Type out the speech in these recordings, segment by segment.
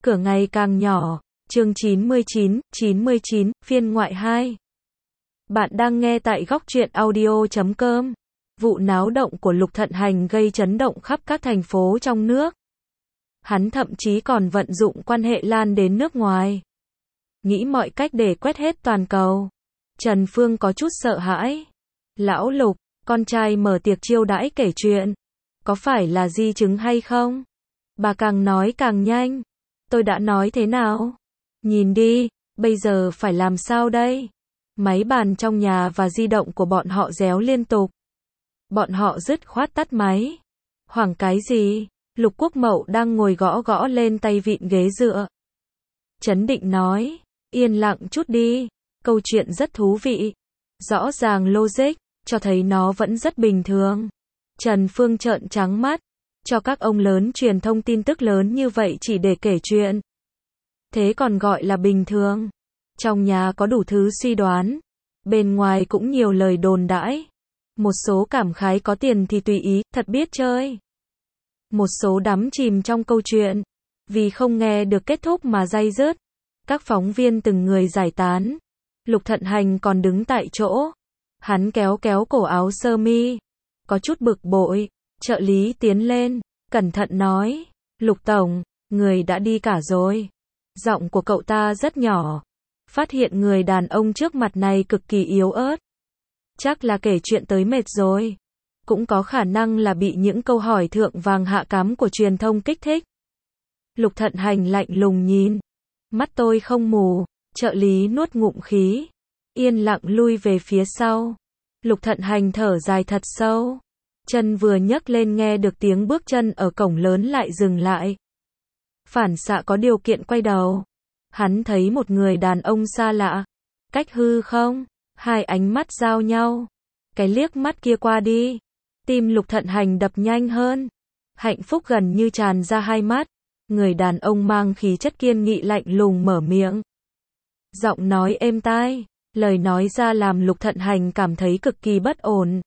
cửa ngày càng nhỏ. Chương 99, phiên ngoại 2. Bạn đang nghe tại góc truyện audio.com. Vụ náo động của Lục Thận Hành gây chấn động khắp các thành phố trong nước. Hắn thậm chí còn vận dụng quan hệ lan đến nước ngoài. Nghĩ mọi cách để quét hết toàn cầu. Trần Phương có chút sợ hãi. Lão Lục, con trai mở tiệc chiêu đãi kể chuyện. Có phải là di chứng hay không? Bà càng nói càng nhanh. Tôi đã nói thế nào? Nhìn đi, bây giờ phải làm sao đây? Máy bàn trong nhà và di động của bọn họ réo liên tục. Bọn họ dứt khoát tắt máy. Hoảng cái gì? Lục Quốc Mậu đang ngồi gõ gõ lên tay vịn ghế dựa. Trấn định nói, yên lặng chút đi, câu chuyện rất thú vị. Rõ ràng logic, cho thấy nó vẫn rất bình thường. Trần Phương trợn trắng mắt, cho các ông lớn truyền thông tin tức lớn như vậy chỉ để kể chuyện. Thế còn gọi là bình thường. Trong nhà có đủ thứ suy đoán, bên ngoài cũng nhiều lời đồn đãi. Một số cảm khái có tiền thì tùy ý, thật biết chơi. Một số đắm chìm trong câu chuyện, vì không nghe được kết thúc mà day dứt. Các phóng viên từng người giải tán. Lục Thận Hành còn đứng tại chỗ. Hắn kéo kéo cổ áo sơ mi, có chút bực bội. Trợ lý tiến lên, cẩn thận nói, Lục Tổng, người đã đi cả rồi. Giọng của cậu ta rất nhỏ. Phát hiện người đàn ông trước mặt này cực kỳ yếu ớt. Chắc là kể chuyện tới mệt rồi. Cũng có khả năng là bị những câu hỏi thượng vàng hạ cám của truyền thông kích thích. Lục Thận Hành lạnh lùng nhìn. Mắt tôi không mù. Trợ lý nuốt ngụm khí, yên lặng lui về phía sau. Lục Thận Hành thở dài thật sâu. Chân vừa nhấc lên nghe được tiếng bước chân ở cổng lớn lại dừng lại. Phản xạ có điều kiện quay đầu. Hắn thấy một người đàn ông xa lạ. Cách hư không, hai ánh mắt giao nhau. Cái liếc mắt kia qua đi. Tim Lục Thận Hành đập nhanh hơn. Hạnh phúc gần như tràn ra hai mắt. Người đàn ông mang khí chất kiên nghị lạnh lùng mở miệng. Giọng nói êm tai, lời nói ra làm Lục Thận Hành cảm thấy cực kỳ bất ổn.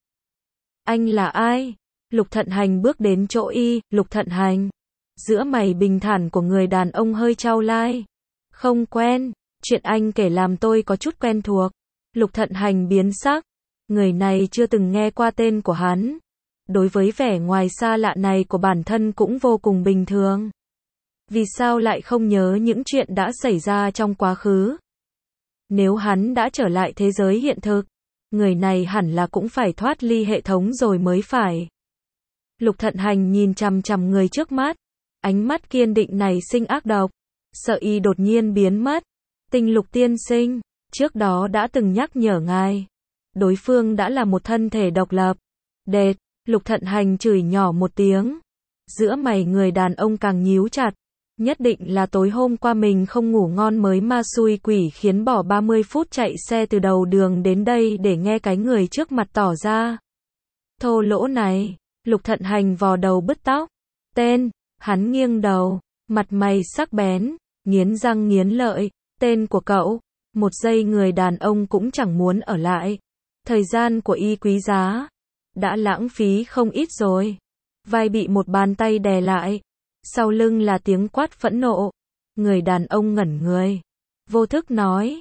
Anh là ai? Lục Thận Hành bước đến chỗ y. Lục Thận Hành. Giữa mày bình thản của người đàn ông hơi chau lai. Không quen, chuyện anh kể làm tôi có chút quen thuộc. Lục Thận Hành biến sắc. Người này chưa từng nghe qua tên của hắn. Đối với vẻ ngoài xa lạ này của bản thân cũng vô cùng bình thường. Vì sao lại không nhớ những chuyện đã xảy ra trong quá khứ? Nếu hắn đã trở lại thế giới hiện thực, người này hẳn là cũng phải thoát ly hệ thống rồi mới phải. Lục Thận Hành nhìn chằm chằm người trước mắt. Ánh mắt kiên định này sinh ác độc. Sợ y đột nhiên biến mất. Tinh Lục tiên sinh, trước đó đã từng nhắc nhở ngài. Đối phương đã là một thân thể độc lập. Đệt, Lục Thận Hành chửi nhỏ một tiếng. Giữa mày người đàn ông càng nhíu chặt. Nhất định là tối hôm qua mình không ngủ ngon mới ma xui quỷ khiến bỏ 30 phút chạy xe từ đầu đường đến đây để nghe cái người trước mặt tỏ ra. Thô lỗ này, Lục Thận Hành vò đầu bứt tóc. Tên, hắn nghiêng đầu, mặt mày sắc bén, nghiến răng nghiến lợi. Tên của cậu, một giây người đàn ông cũng chẳng muốn ở lại. Thời gian của y quý giá, đã lãng phí không ít rồi. Vai bị một bàn tay đè lại. Sau lưng là tiếng quát phẫn nộ. Người đàn ông ngẩn người. Vô thức nói.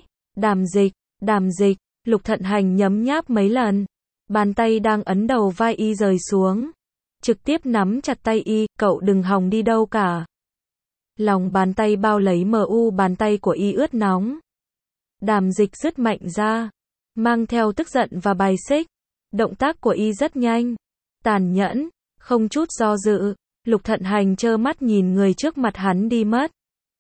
Đàm dịch. Lục Thận Hành nhấm nháp mấy lần. Bàn tay đang ấn đầu vai y rời xuống. Trực tiếp nắm chặt tay y. Cậu đừng hòng đi đâu cả. Lòng bàn tay bao lấy bàn tay của y ướt nóng. Đàm dịch dứt mạnh ra. Mang theo tức giận và bài xích. Động tác của y rất nhanh. Tàn nhẫn. Không chút do dự. Lục Thận Hành trơ mắt nhìn người trước mặt hắn đi mất.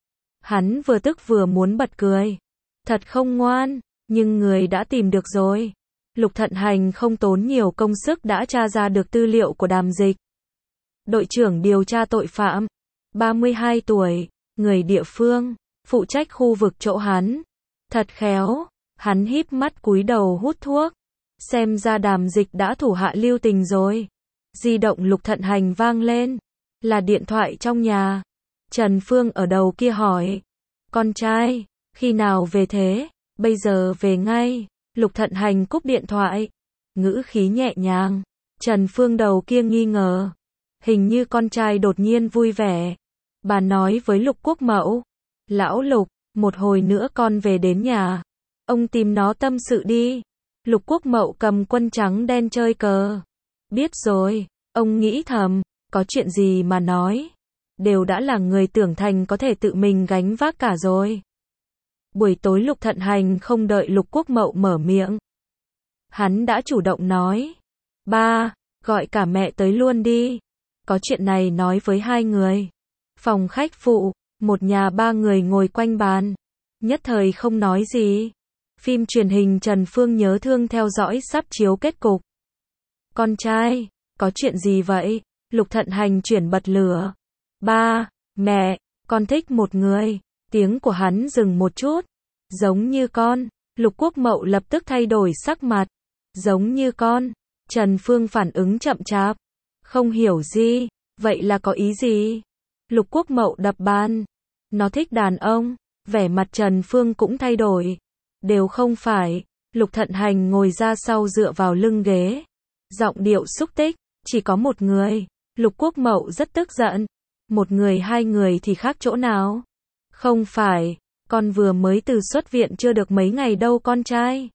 Hắn vừa tức vừa muốn bật cười. Thật không ngoan, nhưng người đã tìm được rồi. Lục Thận Hành không tốn nhiều công sức đã tra ra được tư liệu của Đàm Dịch. Đội trưởng điều tra tội phạm, 32 tuổi, người địa phương, phụ trách khu vực chỗ hắn. Thật khéo, hắn híp mắt cúi đầu hút thuốc. Xem ra Đàm Dịch đã thủ hạ lưu tình rồi. Di động Lục Thận Hành vang lên. Là điện thoại trong nhà. Trần Phương ở đầu kia hỏi. Con trai, khi nào về thế? Bây giờ về ngay. Lục Thận Hành cúp điện thoại. Ngữ khí nhẹ nhàng. Trần Phương đầu kia nghi ngờ. Hình như con trai đột nhiên vui vẻ. Bà nói với Lục Quốc Mậu, lão Lục, một hồi nữa con về đến nhà, ông tìm nó tâm sự đi. Lục Quốc Mậu cầm quân trắng đen chơi cờ. Biết rồi, ông nghĩ thầm, có chuyện gì mà nói. Đều đã là người trưởng thành có thể tự mình gánh vác cả rồi. Buổi tối Lục Thận Hành không đợi Lục Quốc Mậu mở miệng. Hắn đã chủ động nói, ba, gọi cả mẹ tới luôn đi. Có chuyện này nói với hai người. Phòng khách phụ, một nhà ba người ngồi quanh bàn. Nhất thời không nói gì. Phim truyền hình Trần Phương Nhớ Thương theo dõi sắp chiếu kết cục. Con trai, có chuyện gì vậy? Lục Thận Hành chuyển bật lửa. Ba, mẹ, con thích một người. Tiếng của hắn dừng một chút. Giống như con. Lục Quốc Mậu lập tức thay đổi sắc mặt. Giống như con. Trần Phương phản ứng chậm chạp. Không hiểu gì. Vậy là có ý gì? Lục Quốc Mậu đập bàn. Nó thích đàn ông. Vẻ mặt Trần Phương cũng thay đổi. Đều không phải. Lục Thận Hành ngồi ra sau dựa vào lưng ghế. Giọng điệu xúc tích. Chỉ có một người. Lục Quốc Mậu rất tức giận. Một người hai người thì khác chỗ nào? Không phải. Con vừa mới từ xuất viện chưa được mấy ngày đâu con trai.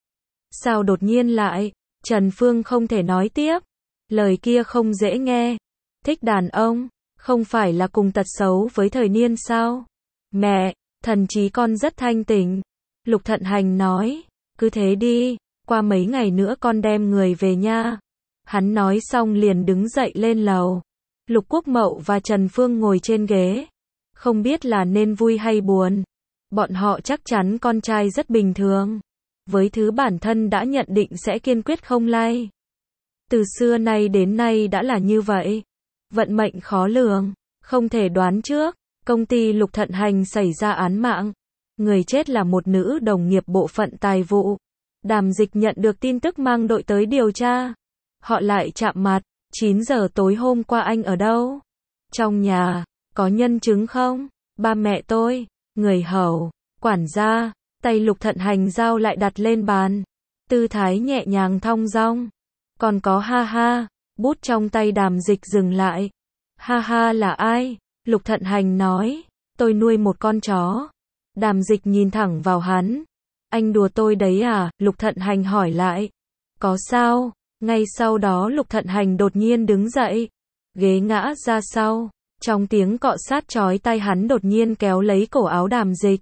Sao đột nhiên lại? Trần Phương không thể nói tiếp. Lời kia không dễ nghe. Thích đàn ông. Không phải là cùng tật xấu với thời niên sao? Mẹ, thần trí con rất thanh tỉnh. Lục Thận Hành nói. Cứ thế đi. Qua mấy ngày nữa con đem người về nha. Hắn nói xong liền đứng dậy lên lầu. Lục Quốc Mậu và Trần Phương ngồi trên ghế. Không biết là nên vui hay buồn. Bọn họ chắc chắn con trai rất bình thường. Với thứ bản thân đã nhận định sẽ kiên quyết không lay. Từ xưa nay đến nay đã là như vậy. Vận mệnh khó lường. Không thể đoán trước. Công ty Lục Thận Hành xảy ra án mạng. Người chết là một nữ đồng nghiệp bộ phận tài vụ. Đàm Dịch nhận được tin tức mang đội tới điều tra. Họ lại chạm mặt. 9 giờ tối hôm qua anh ở đâu? Trong nhà. Có nhân chứng không? Ba mẹ tôi. Người hầu. Quản gia. Tay Lục Thận Hành dao lại đặt lên bàn. Tư thái nhẹ nhàng thong dong. Còn có ha ha. Bút trong tay Đàm Dịch dừng lại. Ha ha là ai? Lục Thận Hành nói. Tôi nuôi một con chó. Đàm Dịch nhìn thẳng vào hắn. Anh đùa tôi đấy à? Lục Thận Hành hỏi lại. Có sao? Ngay sau đó Lục Thận Hành đột nhiên đứng dậy. Ghế ngã ra sau. Trong tiếng cọ sát chói tai hắn đột nhiên kéo lấy cổ áo Đàm Dịch.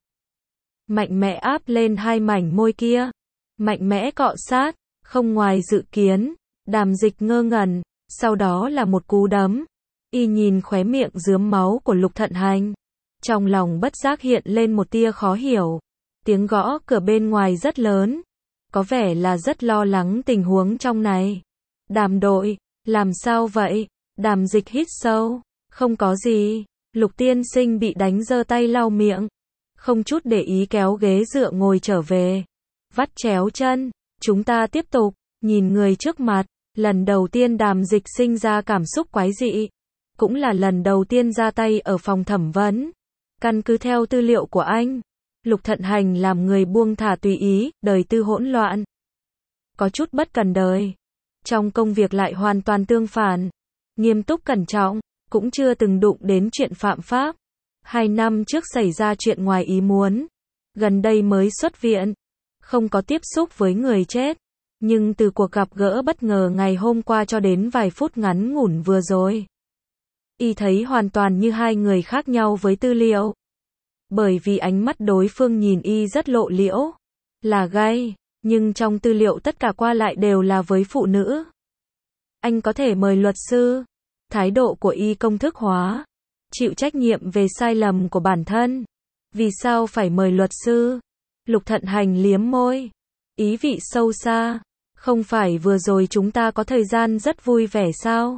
Mạnh mẽ áp lên hai mảnh môi kia. Mạnh mẽ cọ sát. Không ngoài dự kiến. Đàm Dịch ngơ ngẩn. Sau đó là một cú đấm. Y nhìn khóe miệng rướm máu của Lục Thận Hành. Trong lòng bất giác hiện lên một tia khó hiểu. Tiếng gõ cửa bên ngoài rất lớn. Có vẻ là rất lo lắng tình huống trong này. Đàm đội, làm sao vậy? Đàm Dịch hít sâu. Không có gì. Lục tiên sinh bị đánh giơ tay lau miệng. Không chút để ý kéo ghế dựa ngồi trở về. Vắt chéo chân. Chúng ta tiếp tục. Nhìn người trước mặt. Lần đầu tiên Đàm Dịch sinh ra cảm xúc quái dị. Cũng là lần đầu tiên ra tay ở phòng thẩm vấn. Căn cứ theo tư liệu của anh. Lục Thận Hành làm người buông thả tùy ý, đời tư hỗn loạn. Có chút bất cần đời. Trong công việc lại hoàn toàn tương phản. Nghiêm túc cẩn trọng, cũng chưa từng đụng đến chuyện phạm pháp. 2 năm trước xảy ra chuyện ngoài ý muốn. Gần đây mới xuất viện. Không có tiếp xúc với người chết. Nhưng từ cuộc gặp gỡ bất ngờ ngày hôm qua cho đến vài phút ngắn ngủn vừa rồi. Y thấy hoàn toàn như hai người khác nhau với tư liệu. Bởi vì ánh mắt đối phương nhìn Y rất lộ liễu. Là gay. Nhưng trong tư liệu tất cả qua lại đều là với phụ nữ. Anh có thể mời luật sư. Thái độ của Y công thức hóa. Chịu trách nhiệm về sai lầm của bản thân. Vì sao phải mời luật sư? Lục Thận Hành liếm môi. Ý vị sâu xa. Không phải vừa rồi chúng ta có thời gian rất vui vẻ sao?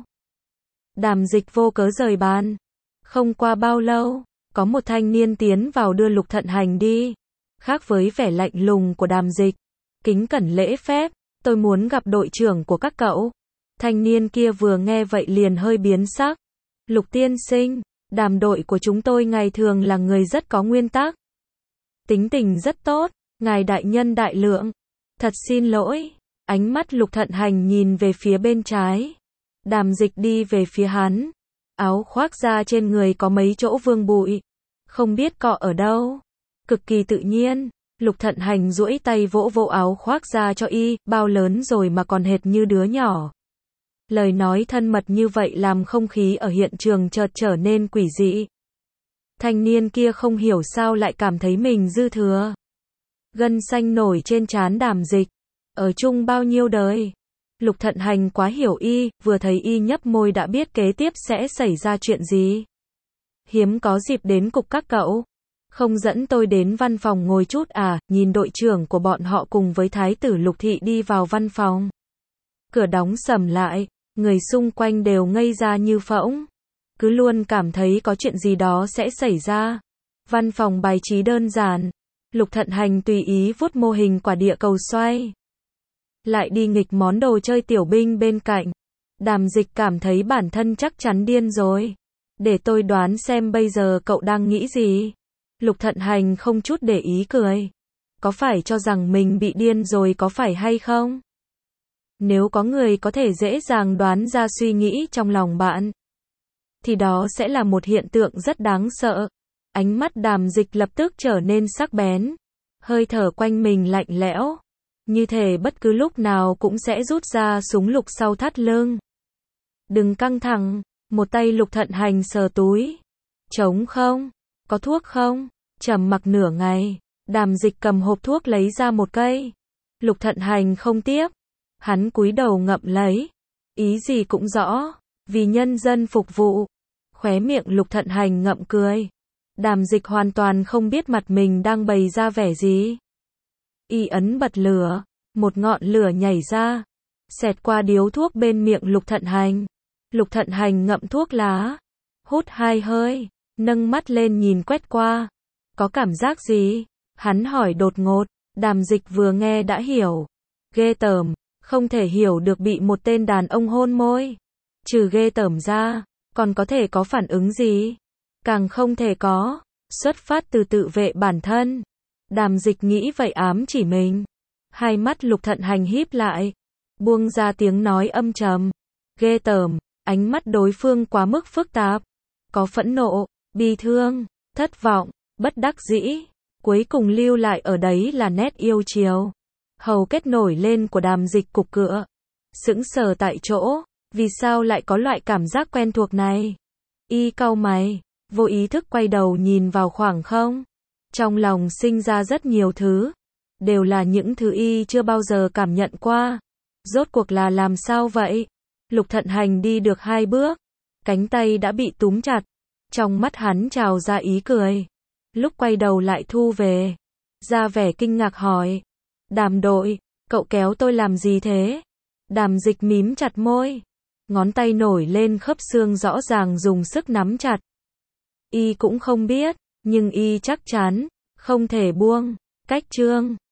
Đàm Dịch vô cớ rời bàn. Không qua bao lâu, có một thanh niên tiến vào đưa Lục Thận Hành đi. Khác với vẻ lạnh lùng của Đàm Dịch. Kính cẩn lễ phép, tôi muốn gặp đội trưởng của các cậu. Thanh niên kia vừa nghe vậy liền hơi biến sắc. Lục tiên sinh, Đàm đội của chúng tôi ngày thường là người rất có nguyên tắc. Tính tình rất tốt, ngài đại nhân đại lượng. Thật xin lỗi. Ánh mắt Lục Thận Hành nhìn về phía bên trái. Đàm Dịch đi về phía hắn. Áo khoác da trên người có mấy chỗ vương bụi. Không biết cọ ở đâu. Cực kỳ tự nhiên. Lục Thận Hành duỗi tay vỗ vỗ áo khoác da cho y, bao lớn rồi mà còn hệt như đứa nhỏ. Lời nói thân mật như vậy làm không khí ở hiện trường chợt trở nên quỷ dị. Thanh niên kia không hiểu sao lại cảm thấy mình dư thừa. Gân xanh nổi trên trán Đàm Dịch. Ở chung bao nhiêu đời. Lục Thận Hành quá hiểu y, vừa thấy y nhấp môi đã biết kế tiếp sẽ xảy ra chuyện gì. Hiếm có dịp đến cục các cậu. Không dẫn tôi đến văn phòng ngồi chút à, nhìn đội trưởng của bọn họ cùng với thái tử Lục Thị đi vào văn phòng. Cửa đóng sầm lại, người xung quanh đều ngây ra như phỗng. Cứ luôn cảm thấy có chuyện gì đó sẽ xảy ra. Văn phòng bài trí đơn giản. Lục Thận Hành tùy ý vuốt mô hình quả địa cầu xoay. Lại đi nghịch món đồ chơi tiểu binh bên cạnh. Đàm Dịch cảm thấy bản thân chắc chắn điên rồi. Để tôi đoán xem bây giờ cậu đang nghĩ gì. Lục Thận Hành không chút để ý cười. Có phải cho rằng mình bị điên rồi có phải hay không? Nếu có người có thể dễ dàng đoán ra suy nghĩ trong lòng bạn, thì đó sẽ là một hiện tượng rất đáng sợ. Ánh mắt Đàm Dịch lập tức trở nên sắc bén. Hơi thở quanh mình lạnh lẽo. Như thể bất cứ lúc nào cũng sẽ rút ra súng lục sau thắt lưng. Đừng căng thẳng. Một tay Lục Thận Hành sờ túi. Trống không? Có thuốc không? Trầm mặc nửa ngày. Đàm Dịch cầm hộp thuốc lấy ra một cây. Lục Thận Hành không tiếp. Hắn cúi đầu ngậm lấy. Ý gì cũng rõ. Vì nhân dân phục vụ. Khóe miệng Lục Thận Hành ngậm cười. Đàm Dịch hoàn toàn không biết mặt mình đang bày ra vẻ gì. Y ấn bật lửa. Một ngọn lửa nhảy ra. Xẹt qua điếu thuốc bên miệng Lục Thận Hành. Lục Thận Hành ngậm thuốc lá. Hút 2 hơi. Nâng mắt lên nhìn quét qua. Có cảm giác gì? Hắn hỏi đột ngột. Đàm Dịch vừa nghe đã hiểu. Ghê tởm. Không thể hiểu được bị một tên đàn ông hôn môi. Trừ ghê tởm ra, còn có thể có phản ứng gì? Càng không thể có. Xuất phát từ tự vệ bản thân. Đàm Dịch nghĩ vậy ám chỉ mình. Hai mắt Lục Thận Hành híp lại. Buông ra tiếng nói âm trầm. Ghê tởm. Ánh mắt đối phương quá mức phức tạp. Có phẫn nộ, bi thương, thất vọng, bất đắc dĩ. Cuối cùng lưu lại ở đấy là nét yêu chiều. Hầu kết nổi lên của Đàm Dịch cục cựa. Sững sờ tại chỗ. Vì sao lại có loại cảm giác quen thuộc này? Y cau mày. Vô ý thức quay đầu nhìn vào khoảng không. Trong lòng sinh ra rất nhiều thứ. Đều là những thứ y chưa bao giờ cảm nhận qua. Rốt cuộc là làm sao vậy? Lục Thận Hành đi được 2 bước. Cánh tay đã bị túm chặt. Trong mắt hắn trào ra ý cười. Lúc quay đầu lại thu về. Ra vẻ kinh ngạc hỏi. Đàm đội, cậu kéo tôi làm gì thế? Đàm Dịch mím chặt môi. Ngón tay nổi lên khớp xương rõ ràng dùng sức nắm chặt. Y cũng không biết, nhưng y chắc chắn, không thể buông. Cách chương